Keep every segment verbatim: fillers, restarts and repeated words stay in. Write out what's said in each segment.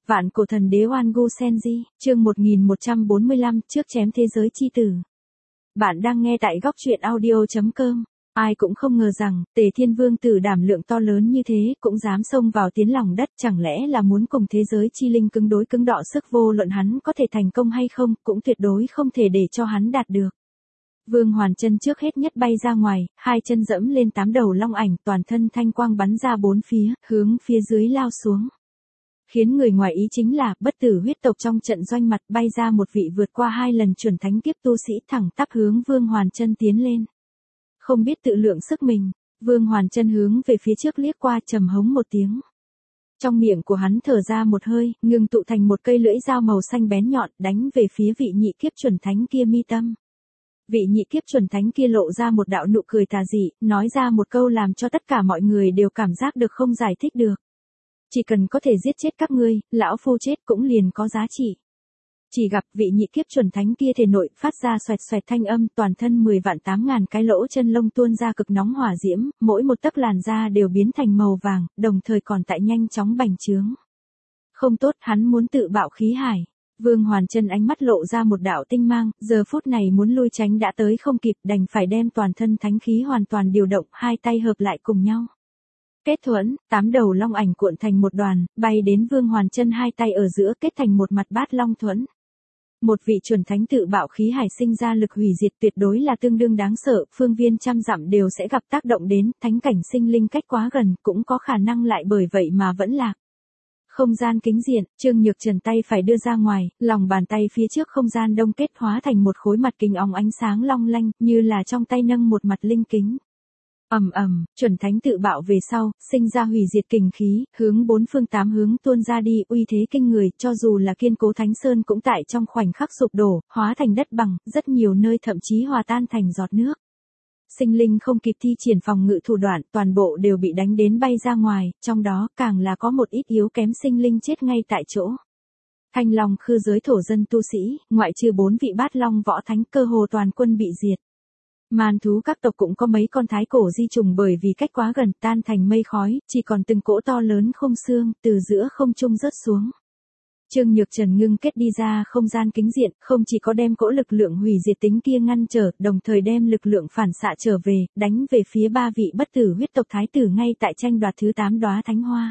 Vạn cổ thần đế Oan Gu Senji, chương một nghìn một trăm bốn mươi lăm, trước chém thế giới chi tử. Bạn đang nghe tại góc truyện audio chấm com. Ai cũng không ngờ rằng, Tề Thiên Vương tử đảm lượng to lớn như thế, cũng dám xông vào tiến lòng đất, chẳng lẽ là muốn cùng thế giới chi linh cứng đối cứng đọ sức, vô luận hắn có thể thành công hay không, cũng tuyệt đối không thể để cho hắn đạt được. Vương Hoàn Chân trước hết nhất bay ra ngoài, hai chân dẫm lên tám đầu long ảnh, toàn thân thanh quang bắn ra bốn phía, hướng phía dưới lao xuống. Khiến người ngoài ý chính là, bất tử huyết tộc trong trận doanh mặt bay ra một vị vượt qua hai lần chuẩn thánh kiếp tu sĩ, thẳng tắp hướng Vương Hoàn Chân tiến lên. Không biết tự lượng sức mình, Vương Hoàn Chân hướng về phía trước liếc qua, trầm hống một tiếng. Trong miệng của hắn thở ra một hơi, ngưng tụ thành một cây lưỡi dao màu xanh bén nhọn, đánh về phía vị nhị kiếp chuẩn thánh kia mi tâm. Vị nhị kiếp chuẩn thánh kia lộ ra một đạo nụ cười tà dị, nói ra một câu làm cho tất cả mọi người đều cảm giác được không giải thích được. Chỉ cần có thể giết chết các ngươi, lão phu chết cũng liền có giá trị. Chỉ gặp vị nhị kiếp chuẩn thánh kia thể nội phát ra xoẹt xoẹt thanh âm, toàn thân mười vạn tám ngàn cái lỗ chân lông tuôn ra cực nóng hỏa diễm, mỗi một tấc làn da đều biến thành màu vàng, đồng thời còn tại nhanh chóng bành trướng. Không tốt, hắn muốn tự bạo khí hải. Vương Hoàn Chân ánh mắt lộ ra một đạo tinh mang, giờ phút này muốn lui tránh đã tới không kịp, đành phải đem toàn thân thánh khí hoàn toàn điều động, hai tay hợp lại cùng nhau. Kết thuẫn, tám đầu long ảnh cuộn thành một đoàn, bay đến Vương Hoàn Chân hai tay ở giữa, kết thành một mặt bát long thuẫn. Một vị chuẩn thánh tự bạo khí hải sinh ra lực hủy diệt tuyệt đối là tương đương đáng sợ, phương viên trăm dặm đều sẽ gặp tác động đến, thánh cảnh sinh linh cách quá gần, cũng có khả năng lại bởi vậy mà vẫn lạc. Không gian kính diện, Trương Nhược Trần tay phải đưa ra ngoài, lòng bàn tay phía trước không gian đông kết hóa thành một khối mặt kính óng ánh sáng long lanh, như là trong tay nâng một mặt linh kính. Ầm ầm, chuẩn thánh tự bạo về sau, sinh ra hủy diệt kình khí, hướng bốn phương tám hướng tuôn ra đi, uy thế kinh người, cho dù là kiên cố thánh sơn cũng tại trong khoảnh khắc sụp đổ, hóa thành đất bằng, rất nhiều nơi thậm chí hòa tan thành giọt nước. Sinh linh không kịp thi triển phòng ngự thủ đoạn, toàn bộ đều bị đánh đến bay ra ngoài, trong đó càng là có một ít yếu kém sinh linh chết ngay tại chỗ. Thanh Long khư giới thổ dân tu sĩ, ngoại trừ bốn vị bát long võ thánh, cơ hồ toàn quân bị diệt. Man thú các tộc cũng có mấy con thái cổ di trùng bởi vì cách quá gần tan thành mây khói, chỉ còn từng cỗ to lớn không xương, từ giữa không trung rớt xuống. Trương Nhược Trần ngưng kết đi ra không gian kính diện, không chỉ có đem cỗ lực lượng hủy diệt tính kia ngăn trở, đồng thời đem lực lượng phản xạ trở về, đánh về phía ba vị bất tử huyết tộc thái tử ngay tại tranh đoạt thứ tám đóa thánh hoa.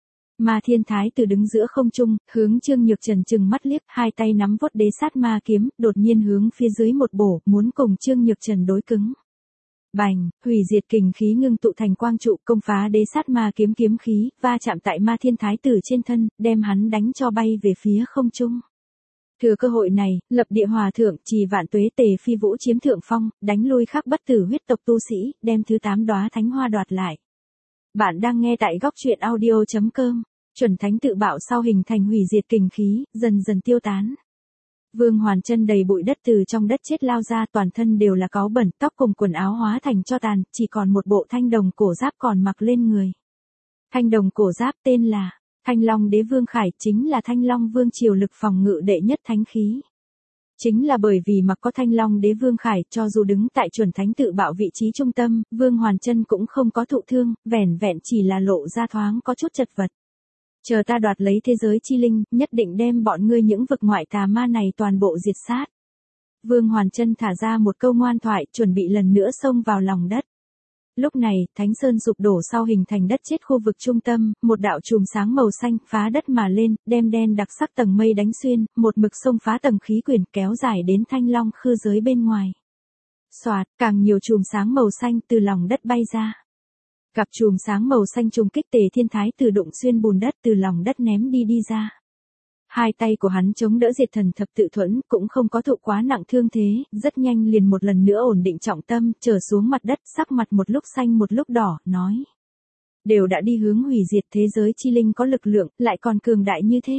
Ma Thiên Thái tử đứng giữa không trung, hướng Trương Nhược Trần trừng mắt liếc, hai tay nắm vuốt đế sát ma kiếm, đột nhiên hướng phía dưới một bổ, muốn cùng Trương Nhược Trần đối cứng. Bành, hủy diệt kình khí ngưng tụ thành quang trụ, công phá đế sát ma kiếm kiếm khí, va chạm tại Ma Thiên Thái tử trên thân, đem hắn đánh cho bay về phía không trung. Thừa cơ hội này, lập địa hòa thượng, Trì Vạn Tuế Tề Phi Vũ chiếm thượng phong, đánh lui khắc bất tử huyết tộc tu sĩ, đem thứ tám đóa thánh hoa đoạt lại. Bạn đang nghe tại góc truyện audio chấm com. Chuẩn thánh tự bạo sau hình thành hủy diệt kình khí, dần dần tiêu tán. Vương Hoàn Chân đầy bụi đất từ trong đất chết lao ra, toàn thân đều là cáu bẩn, tóc cùng quần áo hóa thành tro tàn, chỉ còn một bộ thanh đồng cổ giáp còn mặc lên người. Thanh đồng cổ giáp tên là Thanh Long Đế Vương Khải, chính là Thanh Long Vương triều lực phòng ngự đệ nhất thánh khí. Chính là bởi vì mặc có Thanh Long Đế Vương Khải, cho dù đứng tại chuẩn thánh tự bạo vị trí trung tâm, Vương Hoàn Chân cũng không có thụ thương, vẻn vẹn chỉ là lộ ra thoáng có chút chật vật. Chờ ta đoạt lấy thế giới chi linh, nhất định đem bọn ngươi những vực ngoại tà ma này toàn bộ diệt sát. Vương Hoàn Chân thả ra một câu ngoan thoại, chuẩn bị lần nữa xông vào lòng đất. Lúc này, Thánh Sơn sụp đổ sau hình thành đất chết khu vực trung tâm, một đạo chùm sáng màu xanh phá đất mà lên, đem đen đặc sắc tầng mây đánh xuyên, một mực xông phá tầng khí quyển kéo dài đến Thanh Long khư giới bên ngoài. Xoạt, càng nhiều chùm sáng màu xanh từ lòng đất bay ra. Gặp chùm sáng màu xanh trùng kích, Tề Thiên Thái tử đụng xuyên bùn đất từ lòng đất ném đi đi ra. Hai tay của hắn chống đỡ diệt thần thập tự thuẫn, cũng không có thụ quá nặng thương thế, rất nhanh liền một lần nữa ổn định trọng tâm, trở xuống mặt đất, sắc mặt một lúc xanh một lúc đỏ, nói. Đều đã đi hướng hủy diệt, thế giới chi linh có lực lượng, lại còn cường đại như thế.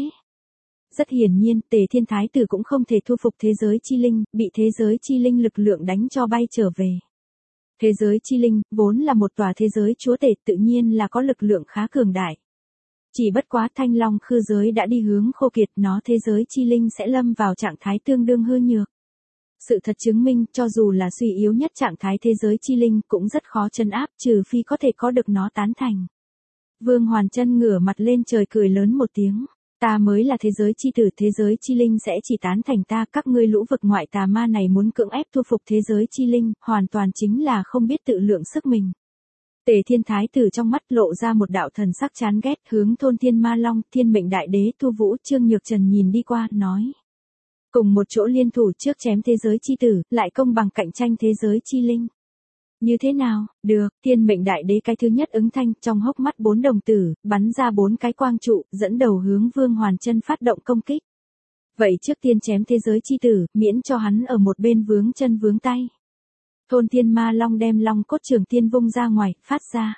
Rất hiển nhiên, Tề Thiên Thái tử cũng không thể thu phục thế giới chi linh, bị thế giới chi linh lực lượng đánh cho bay trở về. Thế giới chi linh, vốn là một tòa thế giới chúa tể, tự nhiên là có lực lượng khá cường đại. Chỉ bất quá Thanh Long khư giới đã đi hướng khô kiệt, nó thế giới chi linh sẽ lâm vào trạng thái tương đương hư nhược. Sự thật chứng minh, cho dù là suy yếu nhất trạng thái thế giới chi linh, cũng rất khó trấn áp, trừ phi có thể có được nó tán thành. Vương Hoàn Chân ngửa mặt lên trời cười lớn một tiếng. Ta mới là thế giới chi tử, thế giới chi linh sẽ chỉ tán thành ta, các ngươi lũ vực ngoại tà ma này muốn cưỡng ép thu phục thế giới chi linh, hoàn toàn chính là không biết tự lượng sức mình. Tề Thiên Thái Tử trong mắt lộ ra một đạo thần sắc chán ghét, hướng thôn Thiên Ma Long, Thiên Mệnh Đại Đế Thu Vũ, Trương Nhược Trần nhìn đi qua, nói. Cùng một chỗ liên thủ trước chém thế giới chi tử, lại công bằng cạnh tranh thế giới chi linh. Như thế nào, được, Thiên Mệnh Đại Đế cái thứ nhất ứng thanh, trong hốc mắt bốn đồng tử, bắn ra bốn cái quang trụ, dẫn đầu hướng Vương Hoàn Chân phát động công kích. Vậy trước tiên chém thế giới chi tử, miễn cho hắn ở một bên vướng chân vướng tay. Thôn Thiên Ma Long đem long cốt trường tiên vung ra ngoài, phát ra.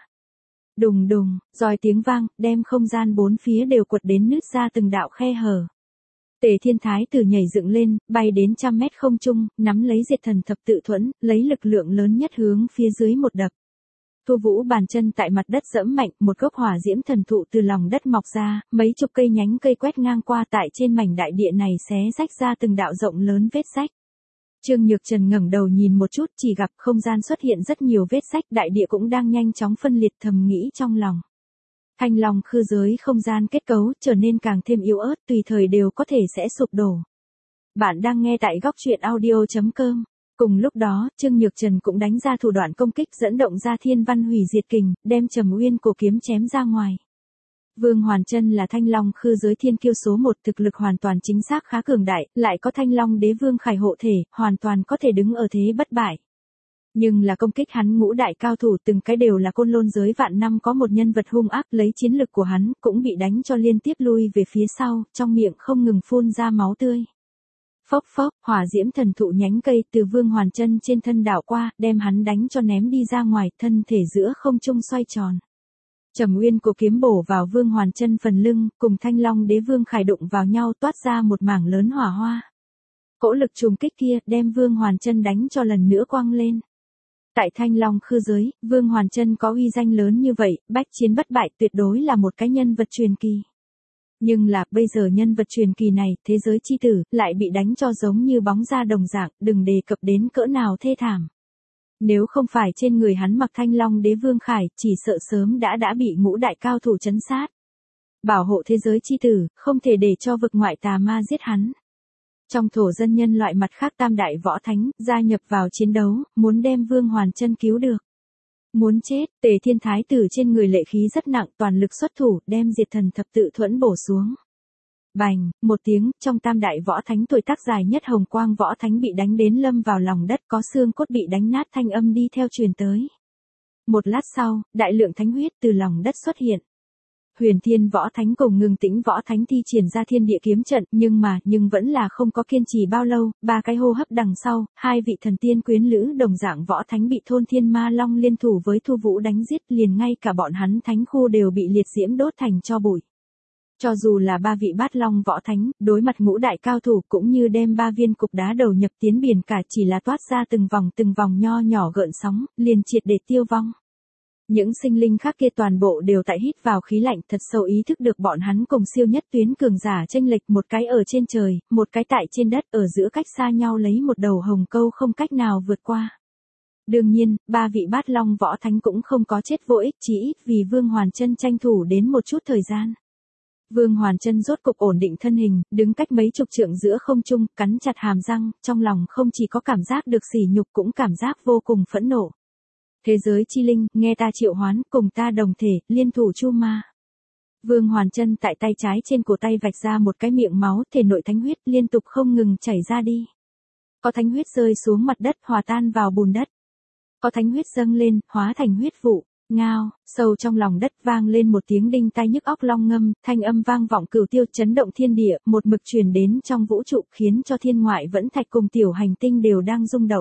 Đùng đùng, roi tiếng vang, đem không gian bốn phía đều quật đến nứt ra từng đạo khe hở. Tề Thiên Thái Tử nhảy dựng lên, bay đến trăm mét không trung, nắm lấy diệt thần thập tự thuẫn, lấy lực lượng lớn nhất hướng phía dưới một đập. Thu Vũ bàn chân tại mặt đất giẫm mạnh, một gốc hỏa diễm thần thụ từ lòng đất mọc ra, mấy chục cây nhánh cây quét ngang qua tại trên mảnh đại địa này xé rách ra từng đạo rộng lớn vết rách. Trương Nhược Trần ngẩng đầu nhìn một chút, chỉ gặp không gian xuất hiện rất nhiều vết rách, đại địa cũng đang nhanh chóng phân liệt, thầm nghĩ trong lòng. Thanh long khư giới không gian kết cấu trở nên càng thêm yếu ớt, tùy thời đều có thể sẽ sụp đổ. Bạn đang nghe tại góc truyện audio chấm com. Cùng lúc đó, Trương Nhược Trần cũng đánh ra thủ đoạn công kích dẫn động ra thiên văn hủy diệt kình, đem Trầm Uyên cổ kiếm chém ra ngoài. Vương Hoàn Chân là Thanh Long khư giới thiên kiêu số một, thực lực hoàn toàn chính xác khá cường đại, lại có Thanh Long đế vương khải hộ thể, hoàn toàn có thể đứng ở thế bất bại. Nhưng là công kích hắn ngũ đại cao thủ từng cái đều là côn lôn giới vạn năm có một nhân vật hung ác, lấy chiến lực của hắn cũng bị đánh cho liên tiếp lui về phía sau, trong miệng không ngừng phun ra máu tươi. Phốc phốc, hỏa diễm thần thụ nhánh cây từ Vương Hoàn Chân trên thân đảo qua, đem hắn đánh cho ném đi ra ngoài, thân thể giữa không trung xoay tròn. Trầm Uyên cổ kiếm bổ vào Vương Hoàn Chân phần lưng, cùng Thanh Long đế vương khải đụng vào nhau, toát ra một mảng lớn hỏa hoa. Cỗ lực trùng kích kia đem Vương Hoàn Chân đánh cho lần nữa quăng lên. Tại Thanh Long khư giới, Vương Hoàn Chân có uy danh lớn như vậy, bách chiến bất bại, tuyệt đối là một cái nhân vật truyền kỳ. Nhưng là, bây giờ nhân vật truyền kỳ này, thế giới chi tử, lại bị đánh cho giống như bóng da đồng dạng, đừng đề cập đến cỡ nào thê thảm. Nếu không phải trên người hắn mặc Thanh Long đế vương khải, chỉ sợ sớm đã đã bị ngũ đại cao thủ trấn sát. Bảo hộ thế giới chi tử, không thể để cho vực ngoại tà ma giết hắn. Trong thổ dân nhân loại mặt khác tam đại võ thánh, gia nhập vào chiến đấu, muốn đem Vương Hoàn Chân cứu được. Muốn chết, Tề Thiên Thái Tử trên người lệ khí rất nặng, toàn lực xuất thủ, đem diệt thần thập tự thuẫn bổ xuống. Bành, một tiếng, trong tam đại võ thánh tuổi tác dài nhất Hồng Quang võ thánh bị đánh đến lâm vào lòng đất, có xương cốt bị đánh nát, thanh âm đi theo truyền tới. Một lát sau, đại lượng thánh huyết từ lòng đất xuất hiện. Huyền Thiên võ thánh cùng Ngưng Tĩnh võ thánh thi triển ra thiên địa kiếm trận, nhưng mà, nhưng vẫn là không có kiên trì bao lâu, ba cái hô hấp đằng sau, hai vị thần tiên quyến lữ đồng dạng võ thánh bị thôn Thiên Ma Long liên thủ với Thu Vũ đánh giết, liền ngay cả bọn hắn thánh khu đều bị liệt diễm đốt thành tro bụi. Cho dù là ba vị bát long võ thánh, đối mặt ngũ đại cao thủ cũng như đem ba viên cục đá đầu nhập tiến biển cả, chỉ là toát ra từng vòng từng vòng nho nhỏ gợn sóng, liền triệt để tiêu vong. Những sinh linh khác kia toàn bộ đều tại hít vào khí lạnh, thật sâu ý thức được bọn hắn cùng siêu nhất tuyến cường giả chênh lệch, một cái ở trên trời, một cái tại trên đất, ở giữa cách xa nhau lấy một đầu hồng câu không cách nào vượt qua. Đương nhiên, ba vị bát long võ thánh cũng không có chết vô ích, chỉ ít vì Vương Hoàn Chân tranh thủ đến một chút thời gian. Vương Hoàn Chân rốt cục ổn định thân hình, đứng cách mấy chục trượng giữa không trung, cắn chặt hàm răng, trong lòng không chỉ có cảm giác được sỉ nhục cũng cảm giác vô cùng phẫn nộ. Thế giới chi linh, nghe ta triệu hoán, cùng ta đồng thể, liên thủ chu ma. Vương Hoàn Chân tại tay trái trên cổ tay vạch ra một cái miệng máu, thể nội thánh huyết liên tục không ngừng chảy ra đi. Có thánh huyết rơi xuống mặt đất, hòa tan vào bùn đất. Có thánh huyết dâng lên, hóa thành huyết vụ. Ngao, sâu trong lòng đất vang lên một tiếng đinh tai nhức óc long ngâm, thanh âm vang vọng cửu tiêu, chấn động thiên địa, một mực truyền đến trong vũ trụ, khiến cho thiên ngoại vẫn thạch cùng tiểu hành tinh đều đang rung động.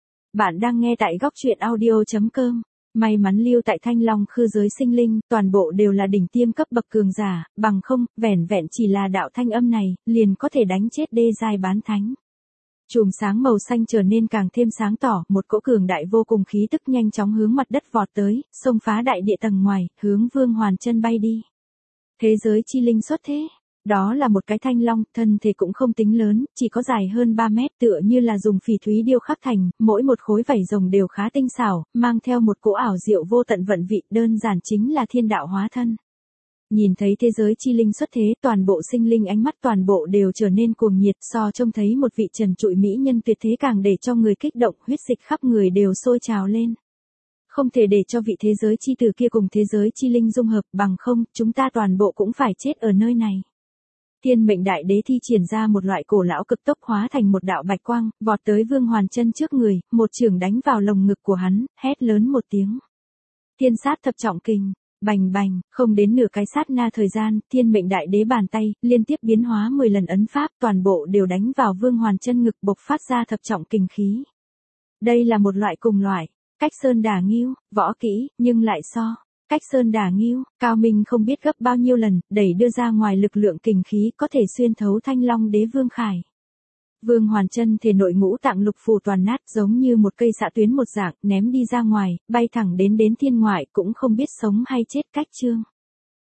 Bạn đang nghe tại góc truyện audio chấm com. May mắn lưu tại Thanh Long khư giới sinh linh, toàn bộ đều là đỉnh tiêm cấp bậc cường giả, bằng không, vẻn vẹn chỉ là đạo thanh âm này, liền có thể đánh chết đê giai bán thánh. Chùm sáng màu xanh trở nên càng thêm sáng tỏ, một cỗ cường đại vô cùng khí tức nhanh chóng hướng mặt đất vọt tới, xông phá đại địa tầng ngoài, hướng Vương Hoàn Chân bay đi. Thế giới chi linh xuất thế. Đó là một cái thanh long, thân thể cũng không tính lớn, chỉ có dài hơn ba mét, tựa như là dùng phỉ thúy điêu khắc thành, mỗi một khối vảy rồng đều khá tinh xảo, mang theo một cỗ ảo diệu vô tận vận vị, đơn giản chính là thiên đạo hóa thân. Nhìn thấy thế giới chi linh xuất thế, toàn bộ sinh linh ánh mắt toàn bộ đều trở nên cuồng nhiệt, so trông thấy một vị trần trụi mỹ nhân tuyệt thế càng để cho người kích động, huyết dịch khắp người đều sôi trào lên. Không thể để cho vị thế giới chi tử kia cùng thế giới chi linh dung hợp, bằng không, chúng ta toàn bộ cũng phải chết ở nơi này. Thiên mệnh đại đế thi triển ra một loại cổ lão cực tốc hóa thành một đạo bạch quang, vọt tới Vương Hoàn Chân trước người, một chưởng đánh vào lồng ngực của hắn, hét lớn một tiếng. Thiên sát thập trọng kình, bành bành, không đến nửa cái sát na thời gian, thiên mệnh đại đế bàn tay, liên tiếp biến hóa mười lần ấn pháp, toàn bộ đều đánh vào Vương Hoàn Chân ngực, bộc phát ra thập trọng kình khí. Đây là một loại cùng loại, cách sơn đả ngưu, võ kỹ, nhưng lại so. Cách sơn đả ngưu, cao minh không biết gấp bao nhiêu lần, đẩy đưa ra ngoài lực lượng kình khí có thể xuyên thấu Thanh Long Đế Vương Khải. Vương Hoàn Chân thể nội ngũ tạng lục phủ toàn nát, giống như một cây xạ tuyến một dạng, ném đi ra ngoài, bay thẳng đến đến thiên ngoại, cũng không biết sống hay chết cách chương.